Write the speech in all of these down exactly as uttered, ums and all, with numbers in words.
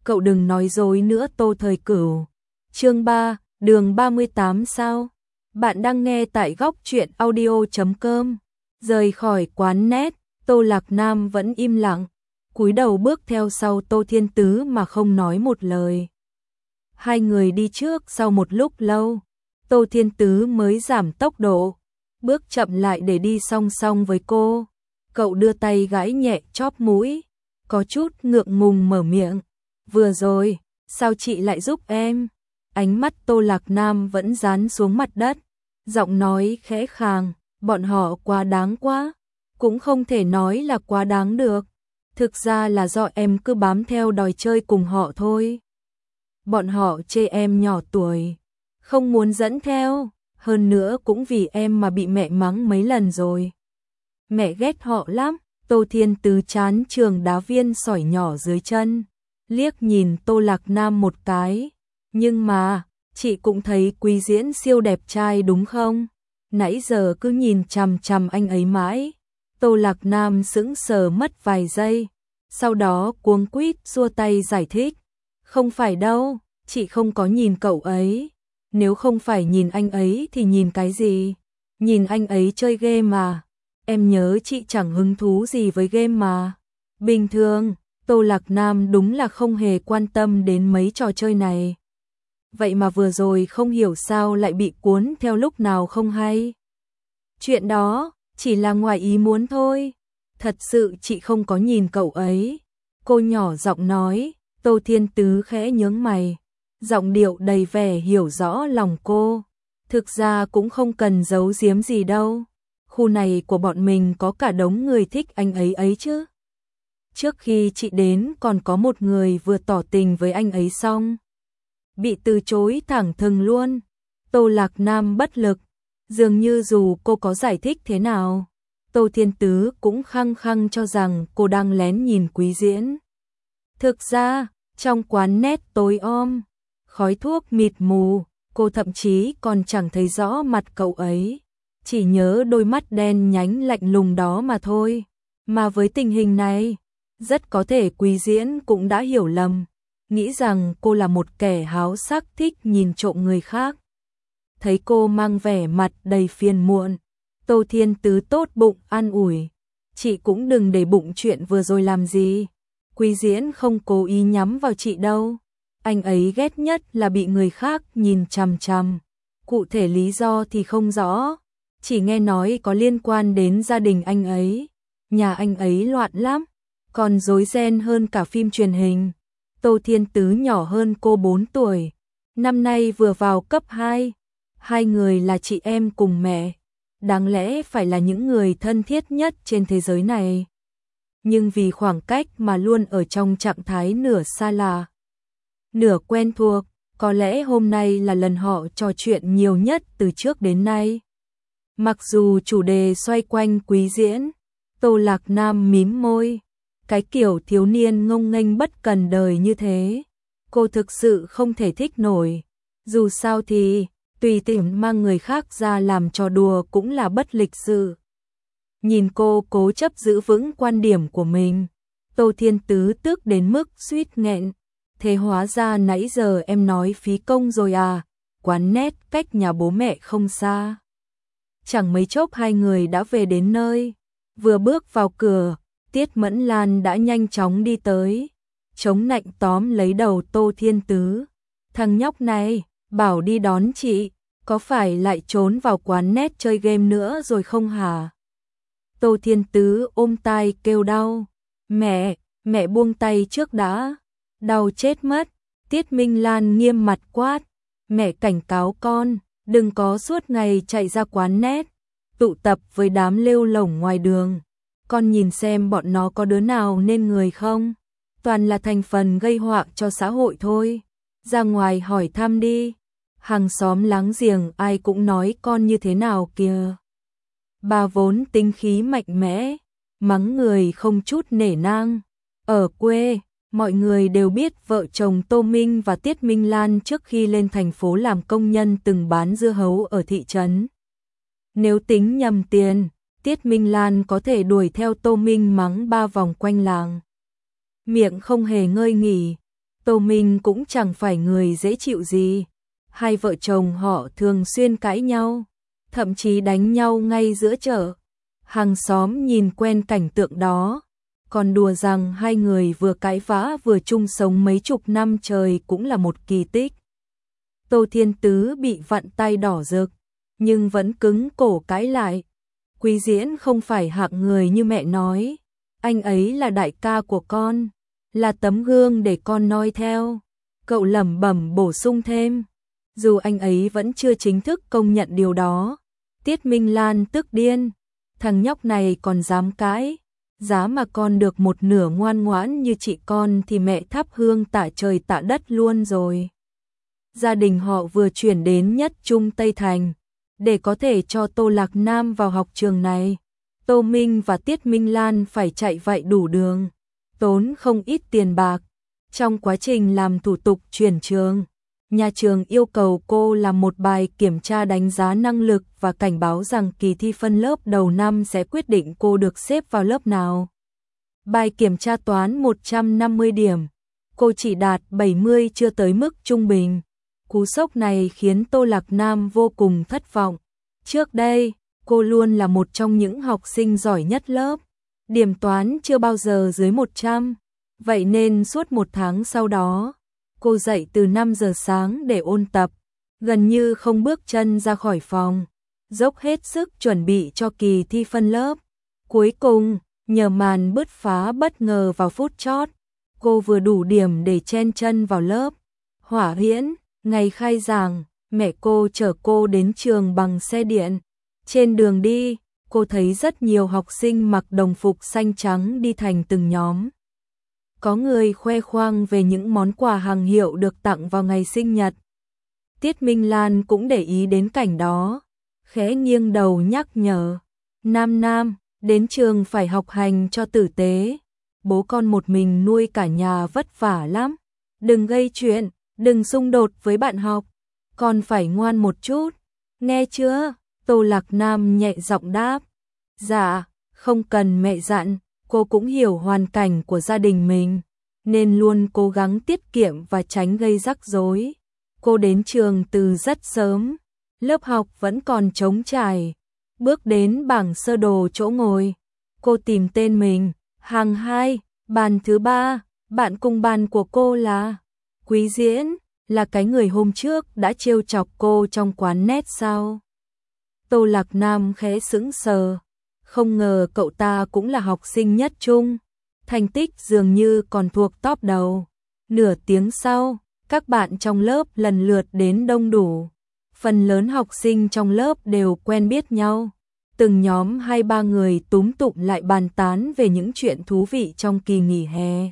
cậu đừng nói dối nữa Tô Thời Cửu. Chương ba, đường ba mươi tám sao? Bạn đang nghe tại góc truyện audio chấm com. Rời khỏi quán net, Tô Lạc Nam vẫn im lặng, cúi đầu bước theo sau Tô Thiên Tứ mà không nói một lời. Hai người đi trước, sau một lúc lâu, Tô Thiên Tứ mới giảm tốc độ, bước chậm lại để đi song song với cô. Cậu đưa tay gãi nhẹ chóp mũi, có chút ngượng ngùng mở miệng. Vừa rồi, sao chị lại giúp em? Ánh mắt Tô Lạc Nam vẫn dán xuống mặt đất, giọng nói khẽ khàng, bọn họ quá đáng quá. Cũng không thể nói là quá đáng được. Thực ra là do em cứ bám theo đòi chơi cùng họ thôi. Bọn họ chê em nhỏ tuổi, không muốn dẫn theo, hơn nữa cũng vì em mà bị mẹ mắng mấy lần rồi. Mẹ ghét họ lắm. Tô Thiên Tứ chán trường đá viên sỏi nhỏ dưới chân, liếc nhìn Tô Lạc Nam một cái. Nhưng mà, chị cũng thấy Quý Diễn siêu đẹp trai đúng không? Nãy giờ cứ nhìn chằm chằm anh ấy mãi. Tô Lạc Nam sững sờ mất vài giây, sau đó cuống quýt xua tay giải thích. Không phải đâu, chị không có nhìn cậu ấy. Nếu không phải nhìn anh ấy thì nhìn cái gì? Nhìn anh ấy chơi game mà. Em nhớ chị chẳng hứng thú gì với game mà. Bình thường, Tô Lạc Nam đúng là không hề quan tâm đến mấy trò chơi này. Vậy mà vừa rồi không hiểu sao lại bị cuốn theo lúc nào không hay. Chuyện đó chỉ là ngoài ý muốn thôi. Thật sự chị không có nhìn cậu ấy. Cô nhỏ giọng nói. Tô Thiên Tứ khẽ nhướng mày, giọng điệu đầy vẻ hiểu rõ lòng cô. Thực ra cũng không cần giấu giếm gì đâu. Khu này của bọn mình có cả đống người thích anh ấy ấy chứ. Trước khi chị đến còn có một người vừa tỏ tình với anh ấy xong, bị từ chối thẳng thừng luôn. Tô Lạc Nam bất lực, dường như dù cô có giải thích thế nào, Tô Thiên Tứ cũng khăng khăng cho rằng cô đang lén nhìn Quý Diễn. Thực ra, trong quán net tối om, khói thuốc mịt mù, cô thậm chí còn chẳng thấy rõ mặt cậu ấy, chỉ nhớ đôi mắt đen nhánh lạnh lùng đó mà thôi. Mà với tình hình này, rất có thể Quý Diễn cũng đã hiểu lầm, nghĩ rằng cô là một kẻ háo sắc thích nhìn trộm người khác. Thấy cô mang vẻ mặt đầy phiền muộn, Tô Thiên Tứ tốt bụng an ủi. Chị cũng đừng để bụng chuyện vừa rồi làm gì. Quý Diễn không cố ý nhắm vào chị đâu. Anh ấy ghét nhất là bị người khác nhìn chằm chằm. Cụ thể lý do thì không rõ. Chỉ nghe nói có liên quan đến gia đình anh ấy. Nhà anh ấy loạn lắm, còn rối ren hơn cả phim truyền hình. Tô Thiên Tứ nhỏ hơn cô bốn tuổi, năm nay vừa vào cấp hai. Hai người là chị em cùng mẹ, đáng lẽ phải là những người thân thiết nhất trên thế giới này. Nhưng vì khoảng cách mà luôn ở trong trạng thái nửa xa lạ, nửa quen thuộc, có lẽ hôm nay là lần họ trò chuyện nhiều nhất từ trước đến nay. Mặc dù chủ đề xoay quanh Quý Diễn, Tô Lạc Nam mím môi. Cái kiểu thiếu niên ngông nghênh bất cần đời như thế, cô thực sự không thể thích nổi. Dù sao thì, tùy tiện mang người khác ra làm trò đùa cũng là bất lịch sự. Nhìn cô cố chấp giữ vững quan điểm của mình, Tô Thiên Tứ tức đến mức suýt nghẹn. Thế hóa ra nãy giờ em nói phí công rồi à? Quán net cách nhà bố mẹ không xa. Chẳng mấy chốc hai người đã về đến nơi. Vừa bước vào cửa, Tiết Mẫn Lan đã nhanh chóng đi tới, chống nạnh tóm lấy đầu Tô Thiên Tứ. Thằng nhóc này, bảo đi đón chị, có phải lại trốn vào quán net chơi game nữa rồi không hả? Tô Thiên Tứ ôm tai kêu đau. Mẹ, mẹ buông tay trước đã. Đau chết mất. Tiết Minh Lan nghiêm mặt quát. Mẹ cảnh cáo con, đừng có suốt ngày chạy ra quán net, tụ tập với đám lêu lổng ngoài đường. Con nhìn xem bọn nó có đứa nào nên người không? Toàn là thành phần gây họa cho xã hội thôi. Ra ngoài hỏi thăm đi. Hàng xóm láng giềng ai cũng nói con như thế nào kìa. Bà vốn tính khí mạnh mẽ, mắng người không chút nể nang. Ở quê, mọi người đều biết vợ chồng Tô Minh và Tiết Minh Lan trước khi lên thành phố làm công nhân từng bán dưa hấu ở thị trấn. Nếu tính nhầm tiền, Tiết Minh Lan có thể đuổi theo Tô Minh mắng ba vòng quanh làng. Miệng không hề ngơi nghỉ, Tô Minh cũng chẳng phải người dễ chịu gì. Hai vợ chồng họ thường xuyên cãi nhau, thậm chí đánh nhau ngay giữa chợ. Hàng xóm nhìn quen cảnh tượng đó, còn đùa rằng hai người vừa cãi vã vừa chung sống mấy chục năm trời cũng là một kỳ tích. Tô Thiên Tứ bị vặn tay đỏ rực, nhưng vẫn cứng cổ cãi lại. Quý Diễn không phải hạng người như mẹ nói, anh ấy là đại ca của con, là tấm gương để con noi theo. Cậu lẩm bẩm bổ sung thêm, dù anh ấy vẫn chưa chính thức công nhận điều đó. Tiết Minh Lan tức điên, thằng nhóc này còn dám cãi, giá mà con được một nửa ngoan ngoãn như chị con thì mẹ thắp hương tạ trời tạ đất luôn rồi. Gia đình họ vừa chuyển đến Nhất Trung Tây Thành, để có thể cho Tô Lạc Nam vào học trường này. Tô Minh và Tiết Minh Lan phải chạy vậy đủ đường, tốn không ít tiền bạc. Trong quá trình làm thủ tục chuyển trường, nhà trường yêu cầu cô làm một bài kiểm tra đánh giá năng lực và cảnh báo rằng kỳ thi phân lớp đầu năm sẽ quyết định cô được xếp vào lớp nào. Bài kiểm tra toán một trăm năm mươi điểm, cô chỉ đạt bảy mươi, chưa tới mức trung bình. Cú sốc này khiến Tô Lạc Nam vô cùng thất vọng. Trước đây, cô luôn là một trong những học sinh giỏi nhất lớp, điểm toán chưa bao giờ dưới một trăm. Vậy nên suốt một tháng sau đó, cô dậy từ năm giờ sáng để ôn tập, gần như không bước chân ra khỏi phòng, dốc hết sức chuẩn bị cho kỳ thi phân lớp. Cuối cùng, nhờ màn bứt phá bất ngờ vào phút chót, cô vừa đủ điểm để chen chân vào lớp. Hỏa Hiễn, ngày khai giảng, mẹ cô chở cô đến trường bằng xe điện. Trên đường đi, cô thấy rất nhiều học sinh mặc đồng phục xanh trắng đi thành từng nhóm. Có người khoe khoang về những món quà hàng hiệu được tặng vào ngày sinh nhật. Tiết Minh Lan cũng để ý đến cảnh đó, khẽ nghiêng đầu nhắc nhở. Nam Nam, đến trường phải học hành cho tử tế. Bố con một mình nuôi cả nhà vất vả lắm. Đừng gây chuyện, đừng xung đột với bạn học. Con phải ngoan một chút, nghe chưa? Tô Lạc Nam nhẹ giọng đáp. Dạ, không cần mẹ dặn. Cô cũng hiểu hoàn cảnh của gia đình mình, nên luôn cố gắng tiết kiệm và tránh gây rắc rối. Cô đến trường từ rất sớm, lớp học vẫn còn trống trải. Bước đến bảng sơ đồ chỗ ngồi, cô tìm tên mình, hàng hai, bàn thứ ba. Bạn cùng bàn của cô là Quý Diễn, là cái người hôm trước đã trêu chọc cô trong quán net sao? Tô Lạc Nam khẽ sững sờ. Không ngờ cậu ta cũng là học sinh nhất trung, thành tích dường như còn thuộc top đầu. Nửa tiếng sau, các bạn trong lớp lần lượt đến đông đủ. Phần lớn học sinh trong lớp đều quen biết nhau. Từng nhóm hai ba người túm tụm lại bàn tán về những chuyện thú vị trong kỳ nghỉ hè.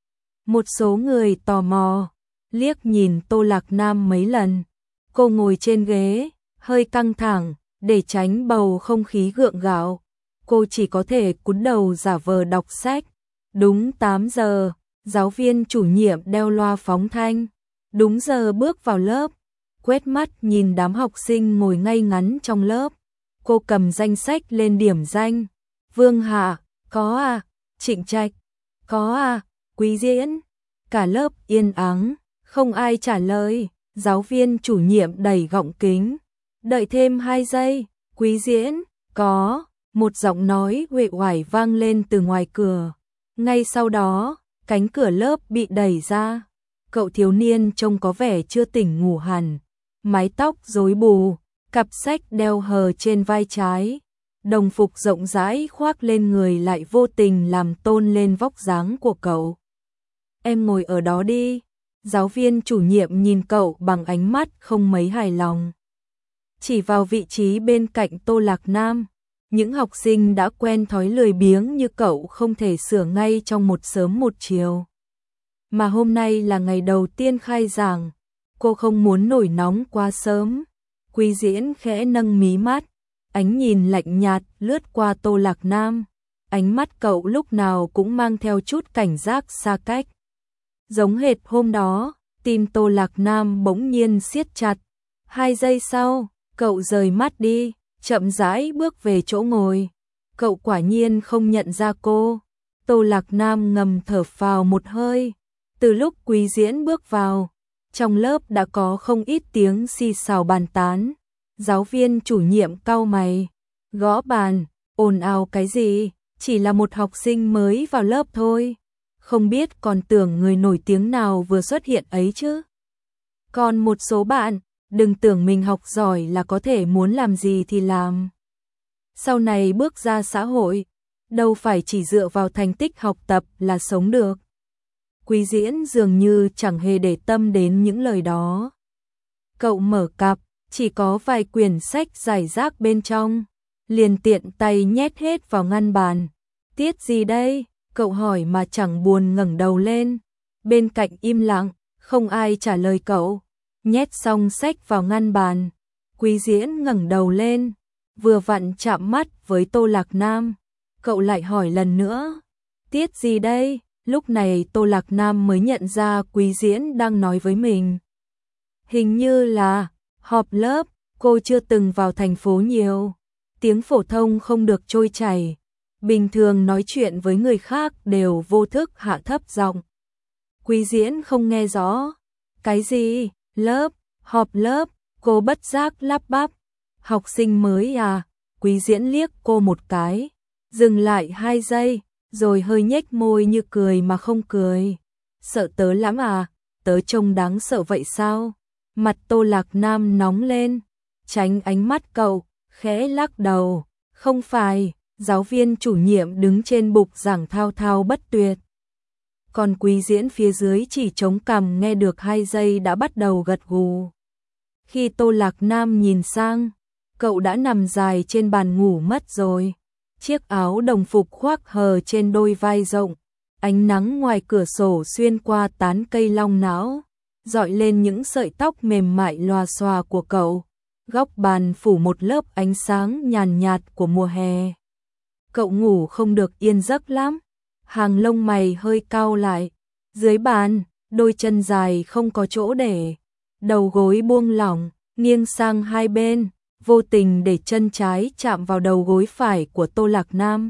Một số người tò mò, liếc nhìn Tô Lạc Nam mấy lần. Cô ngồi trên ghế, hơi căng thẳng, để tránh bầu không khí gượng gạo. Cô chỉ có thể cúi đầu giả vờ đọc sách. Đúng tám giờ, giáo viên chủ nhiệm đeo loa phóng thanh. Đúng giờ bước vào lớp, quét mắt nhìn đám học sinh ngồi ngay ngắn trong lớp. Cô cầm danh sách lên điểm danh. Vương Hạ, có à? Trịnh Trạch, có à? Quý Diễn. Cả lớp yên ắng, không ai trả lời. Giáo viên chủ nhiệm đẩy gọng kính. Đợi thêm hai giây. Quý Diễn, có. Một giọng nói uể oải vang lên từ ngoài cửa. Ngay sau đó, cánh cửa lớp bị đẩy ra. Cậu thiếu niên trông có vẻ chưa tỉnh ngủ hẳn, mái tóc rối bù, cặp sách đeo hờ trên vai trái, đồng phục rộng rãi khoác lên người lại vô tình làm tôn lên vóc dáng của cậu. Em ngồi ở đó đi. Giáo viên chủ nhiệm nhìn cậu bằng ánh mắt không mấy hài lòng. Chỉ vào vị trí bên cạnh Tô Lạc Nam. Những học sinh đã quen thói lười biếng như cậu không thể sửa ngay trong một sớm một chiều. Mà hôm nay là ngày đầu tiên khai giảng, cô không muốn nổi nóng quá sớm. Quý Diễn khẽ nâng mí mắt, ánh nhìn lạnh nhạt lướt qua Tô Lạc Nam. Ánh mắt cậu lúc nào cũng mang theo chút cảnh giác xa cách. Giống hệt hôm đó, tim Tô Lạc Nam bỗng nhiên siết chặt. Hai giây sau, cậu rời mắt đi, chậm rãi bước về chỗ ngồi. Cậu quả nhiên không nhận ra cô. Tô Lạc Nam ngầm thở phào một hơi. Từ lúc Quý Diễn bước vào, trong lớp đã có không ít tiếng xì xào bàn tán. Giáo viên chủ nhiệm cau mày, gõ bàn, ồn ào cái gì, chỉ là một học sinh mới vào lớp thôi. Không biết còn tưởng người nổi tiếng nào vừa xuất hiện ấy chứ. Còn một số bạn, đừng tưởng mình học giỏi là có thể muốn làm gì thì làm. Sau này bước ra xã hội, đâu phải chỉ dựa vào thành tích học tập là sống được. Quý Diễn dường như chẳng hề để tâm đến những lời đó. Cậu mở cặp, chỉ có vài quyển sách rải rác bên trong, liền tiện tay nhét hết vào ngăn bàn. Tiết gì đây? Cậu hỏi mà chẳng buồn ngẩng đầu lên. Bên cạnh im lặng, không ai trả lời cậu. Nhét xong sách vào ngăn bàn, Quý Diễn ngẩng đầu lên, vừa vặn chạm mắt với Tô Lạc Nam. Cậu lại hỏi lần nữa, tiết gì đây? Lúc này Tô Lạc Nam mới nhận ra Quý Diễn đang nói với mình. Hình như là họp lớp, cô chưa từng vào thành phố nhiều, tiếng phổ thông không được trôi chảy, bình thường nói chuyện với người khác đều vô thức hạ thấp giọng. Quý Diễn không nghe rõ. Cái gì? Lớp, họp lớp, cô bất giác lắp bắp. Học sinh mới à? Quý Diễn liếc cô một cái, dừng lại hai giây, rồi hơi nhếch môi như cười mà không cười. Sợ tớ lắm à? Tớ trông đáng sợ vậy sao? Mặt Tô Lạc Nam nóng lên, tránh ánh mắt cậu, khẽ lắc đầu. Không phải. Giáo viên chủ nhiệm đứng trên bục giảng thao thao bất tuyệt. Còn Quý Diễn phía dưới chỉ chống cằm nghe được hai giây đã bắt đầu gật gù. Khi Tô Lạc Nam nhìn sang, cậu đã nằm dài trên bàn ngủ mất rồi. Chiếc áo đồng phục khoác hờ trên đôi vai rộng, ánh nắng ngoài cửa sổ xuyên qua tán cây long não, dọi lên những sợi tóc mềm mại lòa xòa của cậu. Góc bàn phủ một lớp ánh sáng nhàn nhạt của mùa hè. Cậu ngủ không được yên giấc lắm, hàng lông mày hơi cau lại. Dưới bàn, đôi chân dài không có chỗ để, đầu gối buông lỏng, nghiêng sang hai bên, vô tình để chân trái chạm vào đầu gối phải của Tô Lạc Nam.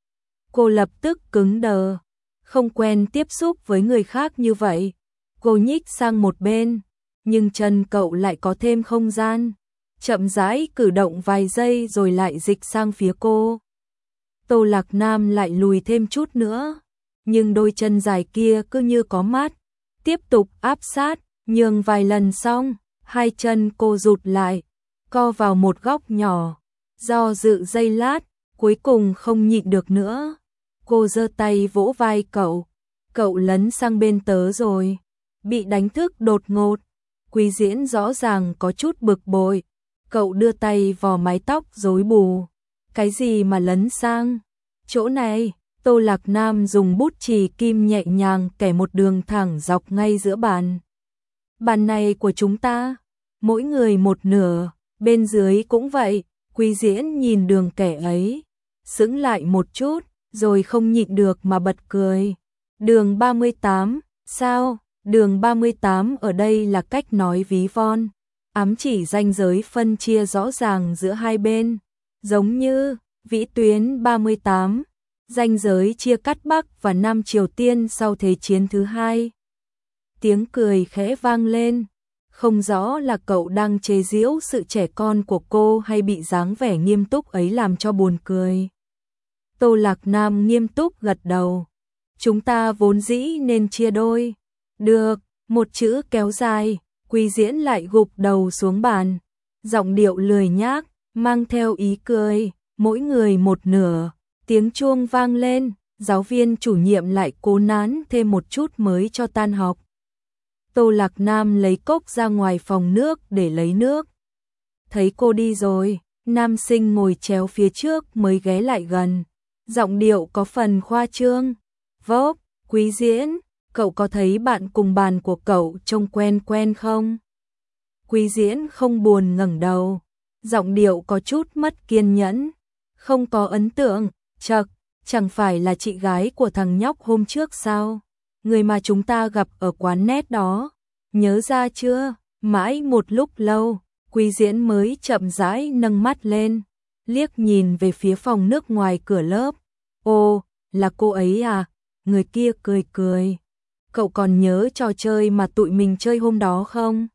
Cô lập tức cứng đờ, không quen tiếp xúc với người khác như vậy. Cô nhích sang một bên, nhưng chân cậu lại có thêm không gian, chậm rãi cử động vài giây rồi lại dịch sang phía cô. Tô Lạc Nam lại lùi thêm chút nữa, nhưng đôi chân dài kia cứ như có mắt, tiếp tục áp sát, nhường vài lần xong, hai chân cô rụt lại, co vào một góc nhỏ, do dự giây lát, cuối cùng không nhịn được nữa. Cô giơ tay vỗ vai cậu, cậu lấn sang bên tớ rồi, bị đánh thức đột ngột. Quý Diễn rõ ràng có chút bực bội, cậu đưa tay vò mái tóc rối bù. Cái gì mà lấn sang? Chỗ này, Tô Lạc Nam dùng bút chì kim nhẹ nhàng kẻ một đường thẳng dọc ngay giữa bàn. Bàn này của chúng ta, mỗi người một nửa, bên dưới cũng vậy. Quý Diễn nhìn đường kẻ ấy, sững lại một chút, rồi không nhịn được mà bật cười. Đường ba mươi tám, sao? Đường ba mươi tám ở đây là cách nói ví von, ám chỉ ranh giới phân chia rõ ràng giữa hai bên, giống như vĩ tuyến ba mươi tám, ranh giới chia cắt Bắc và Nam Triều Tiên sau Thế chiến thứ hai. Tiếng cười khẽ vang lên, không rõ là cậu đang chế giễu sự trẻ con của cô hay bị dáng vẻ nghiêm túc ấy làm cho buồn cười. Tô Lạc Nam nghiêm túc gật đầu. Chúng ta vốn dĩ nên chia đôi. Được, một chữ kéo dài, Quý Diễn lại gục đầu xuống bàn, giọng điệu lười nhác, mang theo ý cười, mỗi người một nửa. Tiếng chuông vang lên, giáo viên chủ nhiệm lại cố nán thêm một chút mới cho tan học. Tô Lạc Nam lấy cốc ra ngoài phòng nước để lấy nước. Thấy cô đi rồi, nam sinh ngồi chéo phía trước mới ghé lại gần, giọng điệu có phần khoa trương. Vốc, Quý Diễn, cậu có thấy bạn cùng bàn của cậu trông quen quen không? Quý Diễn không buồn ngẩng đầu, giọng điệu có chút mất kiên nhẫn. Không có ấn tượng, chậc, chẳng phải là chị gái của thằng nhóc hôm trước sao? Người mà chúng ta gặp ở quán net đó, nhớ ra chưa? Mãi một lúc lâu, Quý Diễn mới chậm rãi nâng mắt lên, liếc nhìn về phía phòng nước ngoài cửa lớp. Ồ, là cô ấy à? Người kia cười cười. cậu còn nhớ trò chơi mà tụi mình chơi hôm đó không?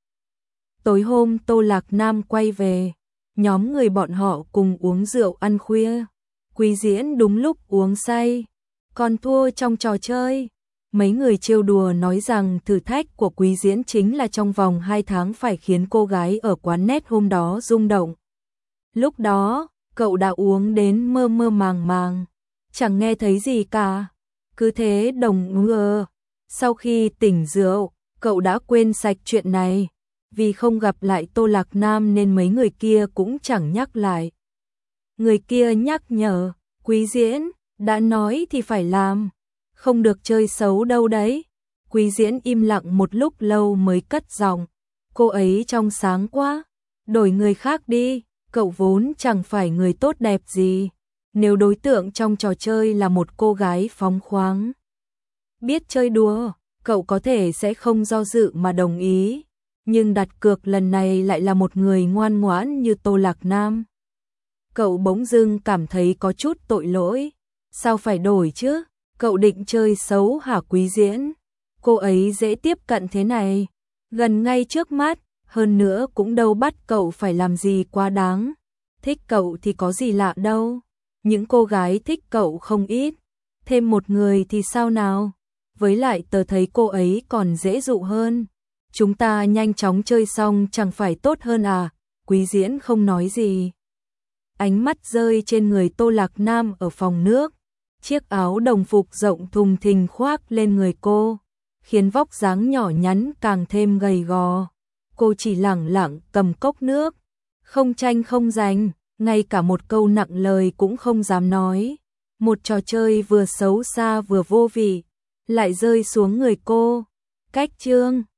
Tối hôm Tô Lạc Nam quay về, nhóm người bọn họ cùng uống rượu ăn khuya. Quý Diễn đúng lúc uống say, còn thua trong trò chơi. Mấy người trêu đùa nói rằng thử thách của Quý Diễn chính là trong vòng hai tháng phải khiến cô gái ở quán net hôm đó rung động. Lúc đó, cậu đã uống đến mơ mơ màng màng, chẳng nghe thấy gì cả. Cứ thế đồng ngờ, sau khi tỉnh rượu, cậu đã quên sạch chuyện này. Vì không gặp lại Tô Lạc Nam nên mấy người kia cũng chẳng nhắc lại. Người kia nhắc nhở, Quý Diễn, đã nói thì phải làm, không được chơi xấu đâu đấy. Quý Diễn im lặng một lúc lâu mới cất giọng, cô ấy trong sáng quá, đổi người khác đi, cậu vốn chẳng phải người tốt đẹp gì. Nếu đối tượng trong trò chơi là một cô gái phóng khoáng, biết chơi đùa, cậu có thể sẽ không do dự mà đồng ý. Nhưng đặt cược lần này lại là một người ngoan ngoãn như Tô Lạc Nam. Cậu bỗng dưng cảm thấy có chút tội lỗi. Sao phải đổi chứ? Cậu định chơi xấu hả Quý Diễn? Cô ấy dễ tiếp cận thế này, gần ngay trước mắt, hơn nữa cũng đâu bắt cậu phải làm gì quá đáng. Thích cậu thì có gì lạ đâu. Những cô gái thích cậu không ít, thêm một người thì sao nào? Với lại tớ thấy cô ấy còn dễ dụ hơn. Chúng ta nhanh chóng chơi xong chẳng phải tốt hơn à? Quý Diễn không nói gì. Ánh mắt rơi trên người Tô Lạc Nam ở phòng nước. Chiếc áo đồng phục rộng thùng thình khoác lên người cô, khiến vóc dáng nhỏ nhắn càng thêm gầy gò. Cô chỉ lẳng lặng cầm cốc nước, không tranh không giành, ngay cả một câu nặng lời cũng không dám nói. Một trò chơi vừa xấu xa vừa vô vị, lại rơi xuống người cô. Cách chương